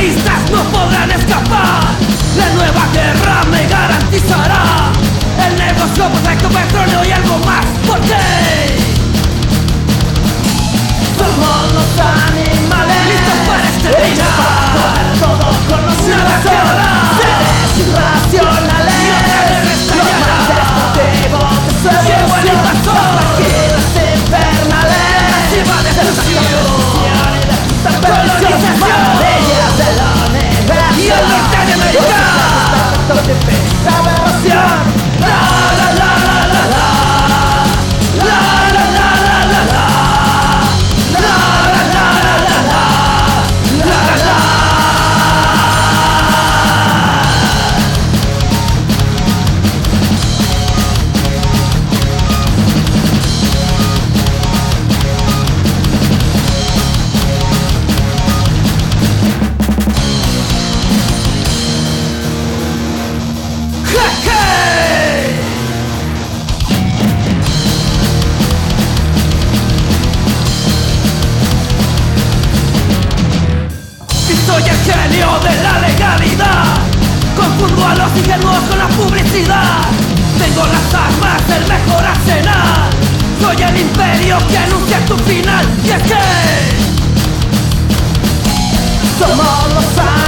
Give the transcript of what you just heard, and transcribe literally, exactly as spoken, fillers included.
capitalistas no podrán escapar. La nueva guerra me garantizará el negocio perfecto, petróleo y algo más. ¿Por qué? Somos los animales listos para exterminar todo conocimiento. Seres irracionales y otra guerra estallará. Llegó el invasor, las infernales, masiva destrucción, colonización y el norte de América. La la la la la la, la la la la la la, la la la la la, la la la. Soy el genio de la legalidad, confundo a los ingenuos con la publicidad. Tengo las armas, el mejor arsenal. Soy el imperio que anuncia tu final. Y es que somos los